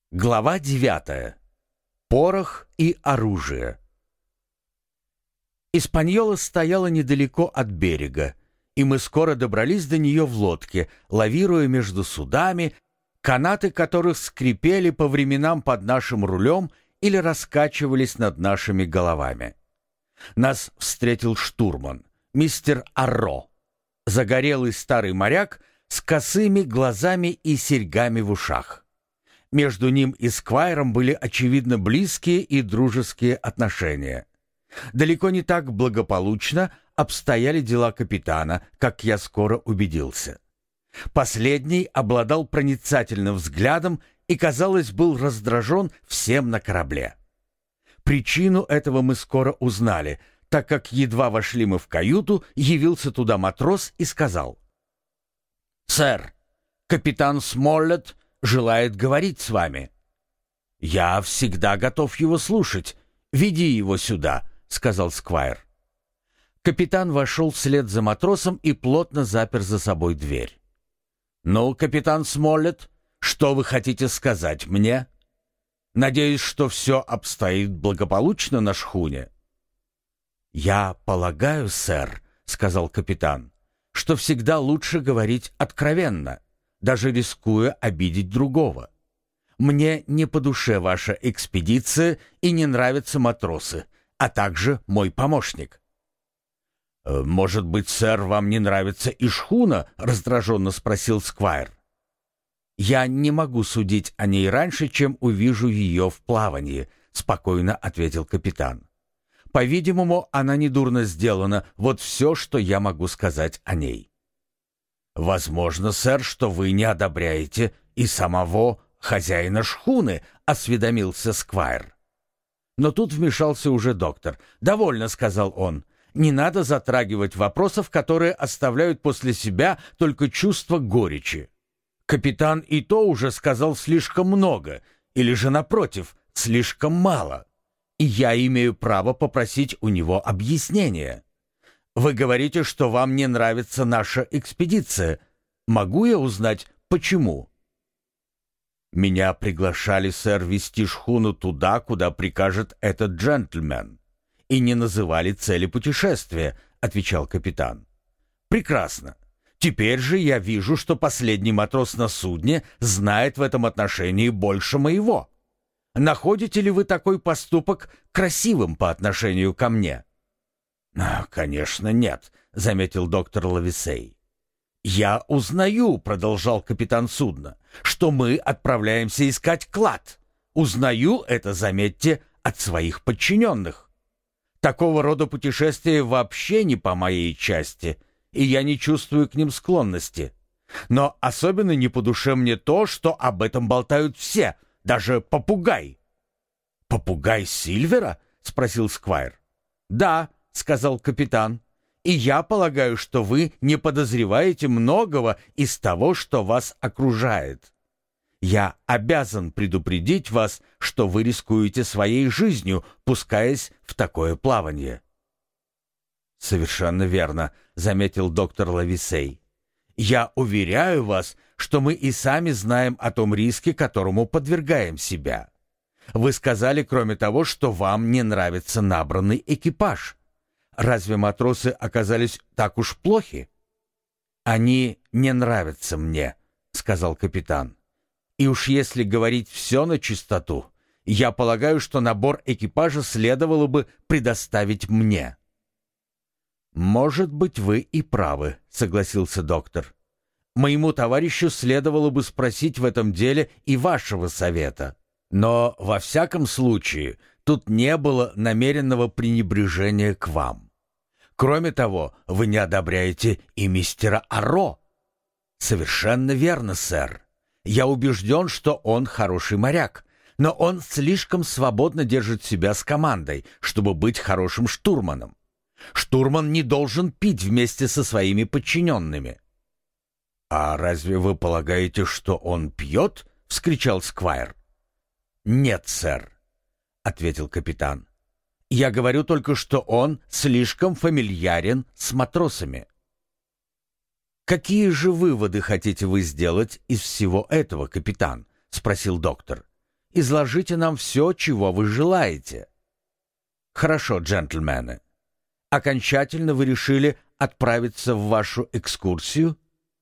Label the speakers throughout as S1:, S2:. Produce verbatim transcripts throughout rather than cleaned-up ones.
S1: Глава девятая. Порох и оружие. Испаньола стояла недалеко от берега, и мы скоро добрались до нее в лодке, лавируя между судами, канаты которых скрипели по временам под нашим рулем или раскачивались над нашими головами. Нас встретил штурман, мистер Арро, загорелый старый моряк с косыми глазами и серьгами в ушах. Между ним и Сквайром были, очевидно, близкие и дружеские отношения. Далеко не так благополучно обстояли дела капитана, как я скоро убедился. Последний обладал проницательным взглядом и, казалось, был раздражен всем на корабле. Причину этого мы скоро узнали, так как едва вошли мы в каюту, явился туда матрос и сказал: «Сэр, капитан Смоллет желает говорить с вами». «Я всегда готов его слушать. Веди его сюда», — сказал Сквайр. Капитан вошел вслед за матросом и плотно запер за собой дверь. «Ну, капитан Смоллет, что вы хотите сказать мне? Надеюсь, что все обстоит благополучно на шхуне». «Я полагаю, сэр, — сказал капитан, — что всегда лучше говорить откровенно, даже рискуя обидеть другого. Мне не по душе ваша экспедиция и не нравятся матросы, а также мой помощник». «Может быть, сэр, вам не нравится и шхуна?» — раздраженно спросил Сквайр. «Я не могу судить о ней раньше, чем увижу ее в плавании», — спокойно ответил капитан. «По-видимому, она недурно сделана, вот все, что я могу сказать о ней». «Возможно, сэр, что вы не одобряете и самого хозяина шхуны», — осведомился Сквайр. Но тут вмешался уже доктор. «Довольно», — сказал он. «Не надо затрагивать вопросов, которые оставляют после себя только чувство горечи. Капитан и то уже сказал слишком много, или же, напротив, слишком мало. И я имею право попросить у него объяснения. Вы говорите, что вам не нравится наша экспедиция. Могу я узнать, почему?» «Меня приглашали, сэр, вести шхуну туда, куда прикажет этот джентльмен, и не называли цели путешествия», — отвечал капитан. «Прекрасно. Теперь же я вижу, что последний матрос на судне знает в этом отношении больше моего. Находите ли вы такой поступок красивым по отношению ко мне?» «Конечно, нет», — заметил доктор Лависей. «Я узнаю, — продолжал капитан судна, — что мы отправляемся искать клад. Узнаю это, заметьте, от своих подчиненных. Такого рода путешествия вообще не по моей части, и я не чувствую к ним склонности. Но особенно не по душе мне то, что об этом болтают все, даже попугай». «Попугай Сильвера?» — спросил Сквайр. «Да», — сказал капитан, — «и я полагаю, что вы не подозреваете многого из того, что вас окружает. Я обязан предупредить вас, что вы рискуете своей жизнью, пускаясь в такое плавание». «Совершенно верно», — заметил доктор Лависей. «Я уверяю вас, что мы и сами знаем о том риске, которому подвергаем себя. Вы сказали, кроме того, что вам не нравится набранный экипаж. Разве матросы оказались так уж плохи?» «Они не нравятся мне», — сказал капитан. «И уж если говорить все на чистоту, я полагаю, что набор экипажа следовало бы предоставить мне». «Может быть, вы и правы», — согласился доктор. «Моему товарищу следовало бы спросить в этом деле и вашего совета. Но, во всяком случае, тут не было намеренного пренебрежения к вам. Кроме того, вы не одобряете и мистера Арро». «Совершенно верно, сэр. Я убежден, что он хороший моряк, но он слишком свободно держит себя с командой, чтобы быть хорошим штурманом. Штурман не должен пить вместе со своими подчиненными». «А разве вы полагаете, что он пьет?» — вскричал Сквайр. «Нет, сэр», — ответил капитан. «Я говорю только, что он слишком фамильярен с матросами». «Какие же выводы хотите вы сделать из всего этого, капитан?» — спросил доктор. изложите нам все, чего вы желаете». «Хорошо, джентльмены. Окончательно вы решили отправиться в вашу экскурсию?»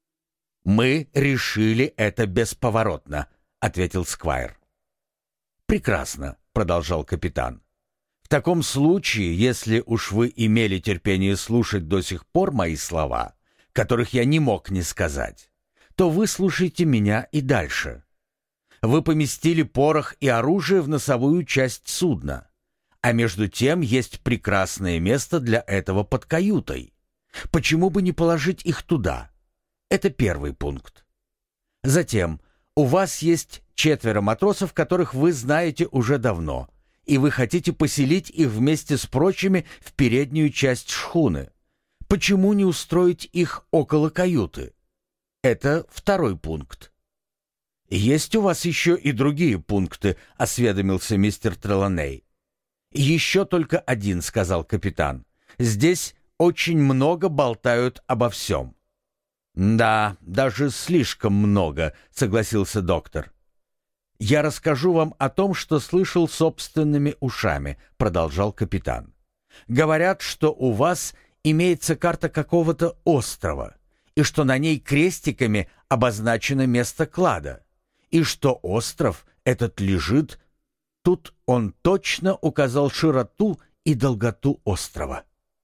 S1: «Мы решили это бесповоротно», — ответил Сквайр. «Прекрасно», — продолжал капитан. «В таком случае, если уж вы имели терпение слушать до сих пор мои слова, которых я не мог не сказать, то выслушайте меня и дальше. Вы поместили порох и оружие в носовую часть судна, а между тем есть прекрасное место для этого под каютой. Почему бы не положить их туда? Это первый пункт. Затем, у вас есть четверо матросов, которых вы знаете уже давно, и вы хотите поселить их вместе с прочими в переднюю часть шхуны. Почему не устроить их около каюты? Это второй пункт. «Есть у вас еще и другие пункты», — осведомился мистер Трелоней. «Еще только один», — сказал капитан. «Здесь очень много болтают обо всем». «Да, даже слишком много», — согласился доктор. «Я расскажу вам о том, что слышал собственными ушами», — продолжал капитан. «Говорят, что у вас имеется карта какого-то острова, и что на ней крестиками обозначено место клада, и что остров этот лежит...» Тут он точно указал широту и долготу острова.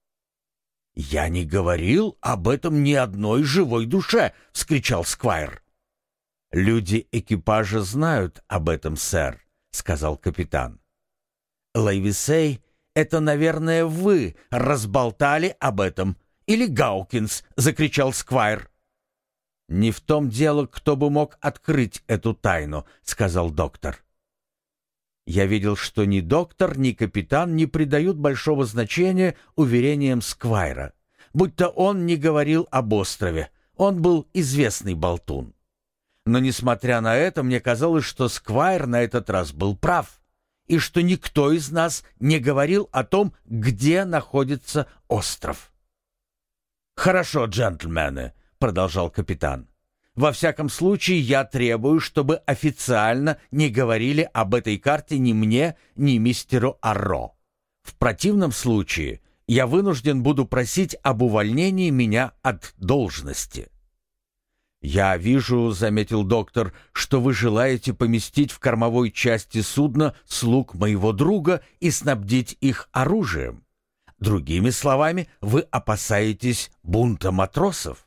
S1: «Я не говорил об этом ни одной живой душе!» — вскричал Сквайр. «Люди экипажа знают об этом, сэр», — сказал капитан. «Лейвисей, это, наверное, вы разболтали об этом, или Гаукинс?» — закричал Сквайр. «Не в том дело, кто бы мог открыть эту тайну», — сказал доктор. Я видел, что ни доктор, ни капитан не придают большого значения уверениям Сквайра, будто он не говорил об острове, он был известный болтун. Но, несмотря на это, мне казалось, что Сквайр на этот раз был прав, и что никто из нас не говорил о том, где находится остров. «Хорошо, джентльмены», — продолжал капитан. «Во всяком случае, я требую, чтобы официально не говорили об этой карте ни мне, ни мистеру Арро. В противном случае я вынужден буду просить об увольнении меня от должности». «Я вижу, — заметил доктор, — что вы желаете поместить в кормовой части судна слуг моего друга и снабдить их оружием. Другими словами, вы опасаетесь бунта матросов?»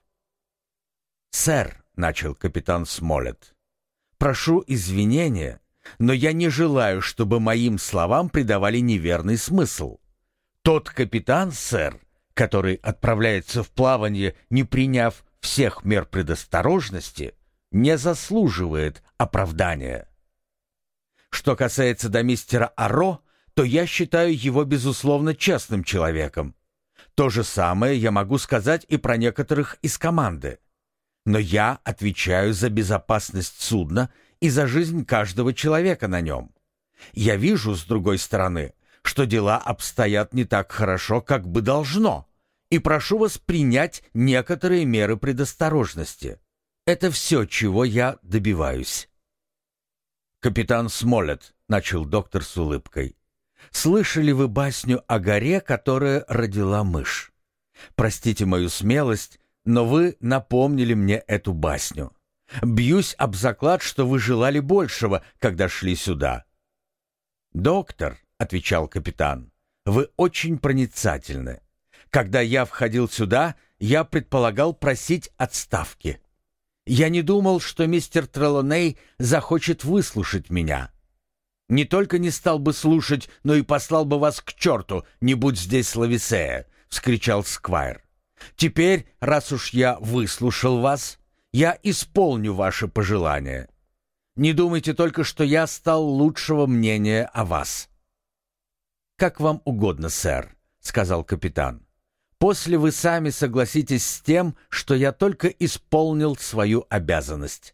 S1: «Сэр, — начал капитан Смолетт, — прошу извинения, но я не желаю, чтобы моим словам придавали неверный смысл. Тот капитан, сэр, который отправляется в плавание, не приняв всех мер предосторожности, не заслуживает оправдания. Что касается до мистера Арро, то я считаю его, безусловно, честным человеком. То же самое я могу сказать и про некоторых из команды. Но я отвечаю за безопасность судна и за жизнь каждого человека на нем. Я вижу, с другой стороны, что дела обстоят не так хорошо, как бы должно, и прошу вас принять некоторые меры предосторожности. Это все, чего я добиваюсь». «Капитан Смолетт», — начал доктор с улыбкой, — «слышали вы басню о горе, которая родила мышь? Простите мою смелость, но вы напомнили мне эту басню. Бьюсь об заклад, что вы желали большего, когда шли сюда». «Доктор», — отвечал капитан, — «вы очень проницательны. Когда я входил сюда, я предполагал просить отставки. Я не думал, что мистер Трелоней захочет выслушать меня. Не только не стал бы слушать, но и послал бы вас к черту, не будь здесь Лависея», — вскричал Сквайр. «Теперь, раз уж я выслушал вас, я исполню ваши пожелания. Не думайте только, что я стал лучшего мнения о вас». «Как вам угодно, сэр», — сказал капитан. «После вы сами согласитесь с тем, что я только исполнил свою обязанность».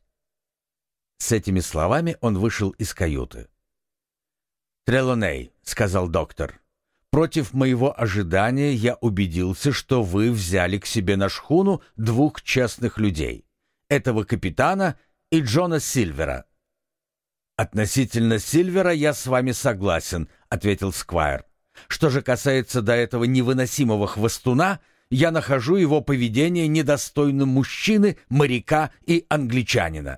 S1: С этими словами он вышел из каюты. «Трелоней», — сказал доктор, — «против моего ожидания я убедился, что вы взяли к себе на шхуну двух честных людей, этого капитана и Джона Сильвера». «Относительно Сильвера я с вами согласен», — ответил Сквайр. «Что же касается до этого невыносимого хвостуна, я нахожу его поведение недостойным мужчины, моряка и англичанина».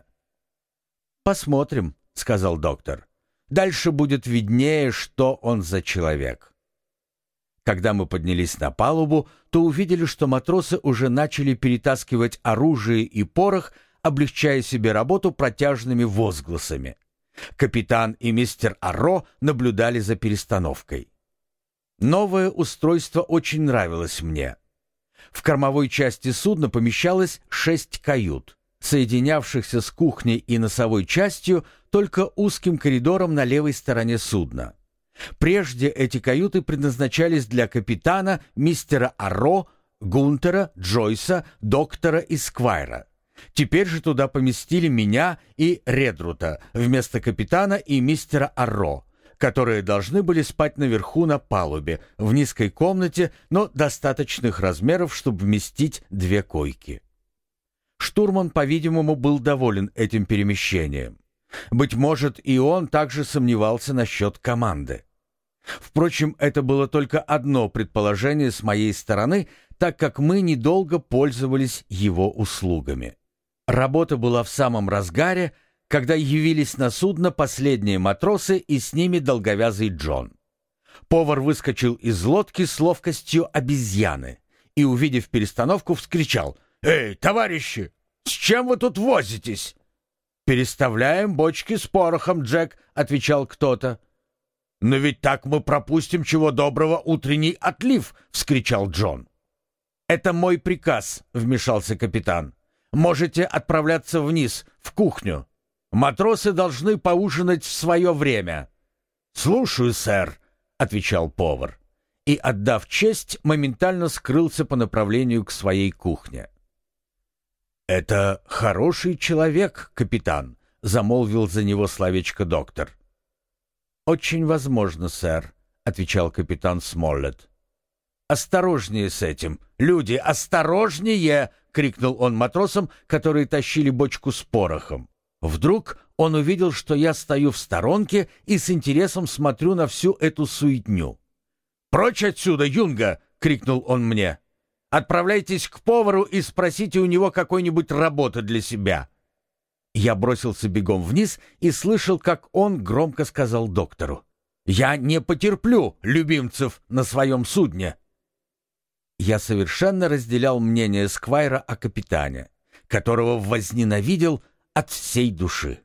S1: «Посмотрим», — сказал доктор. «Дальше будет виднее, что он за человек». Когда мы поднялись на палубу, то увидели, что матросы уже начали перетаскивать оружие и порох, облегчая себе работу протяжными возгласами. Капитан и мистер Арро наблюдали за перестановкой. Новое устройство очень нравилось мне. В кормовой части судна помещалось шесть кают, соединявшихся с кухней и носовой частью только узким коридором на левой стороне судна. Прежде эти каюты предназначались для капитана, мистера Арро, Гунтера, Джойса, доктора и Сквайра. Теперь же туда поместили меня и Редрута вместо капитана и мистера Арро, которые должны были спать наверху на палубе, в низкой комнате, но достаточных размеров, чтобы вместить две койки. Штурман, по-видимому, был доволен этим перемещением. Быть может, и он также сомневался насчет команды. Впрочем, это было только одно предположение с моей стороны, так как мы недолго пользовались его услугами. Работа была в самом разгаре, когда явились на судно последние матросы и с ними долговязый Джон. Повар выскочил из лодки с ловкостью обезьяны и, увидев перестановку, вскричал: «Эй, товарищи, с чем вы тут возитесь?» «Переставляем бочки с порохом, Джек», — отвечал кто-то. «Но ведь так мы пропустим, чего доброго, утренний отлив», — вскричал Джон. «Это мой приказ», — вмешался капитан. «Можете отправляться вниз, в кухню. Матросы должны поужинать в свое время». «Слушаю, сэр», — отвечал повар. И, отдав честь, моментально скрылся по направлению к своей кухне. «Это хороший человек, капитан», — замолвил за него словечко доктор. «Очень возможно, сэр», — отвечал капитан Смоллет. «Осторожнее с этим! Люди, осторожнее!» — крикнул он матросам, которые тащили бочку с порохом. Вдруг он увидел, что я стою в сторонке и с интересом смотрю на всю эту суетню. «Прочь отсюда, юнга!» — крикнул он мне. «Отправляйтесь к повару и спросите у него какой-нибудь работы для себя». Я бросился бегом вниз и слышал, как он громко сказал доктору: «Я не потерплю любимцев на своем судне». Я совершенно разделял мнение Сквайра о капитане, которого возненавидел от всей души.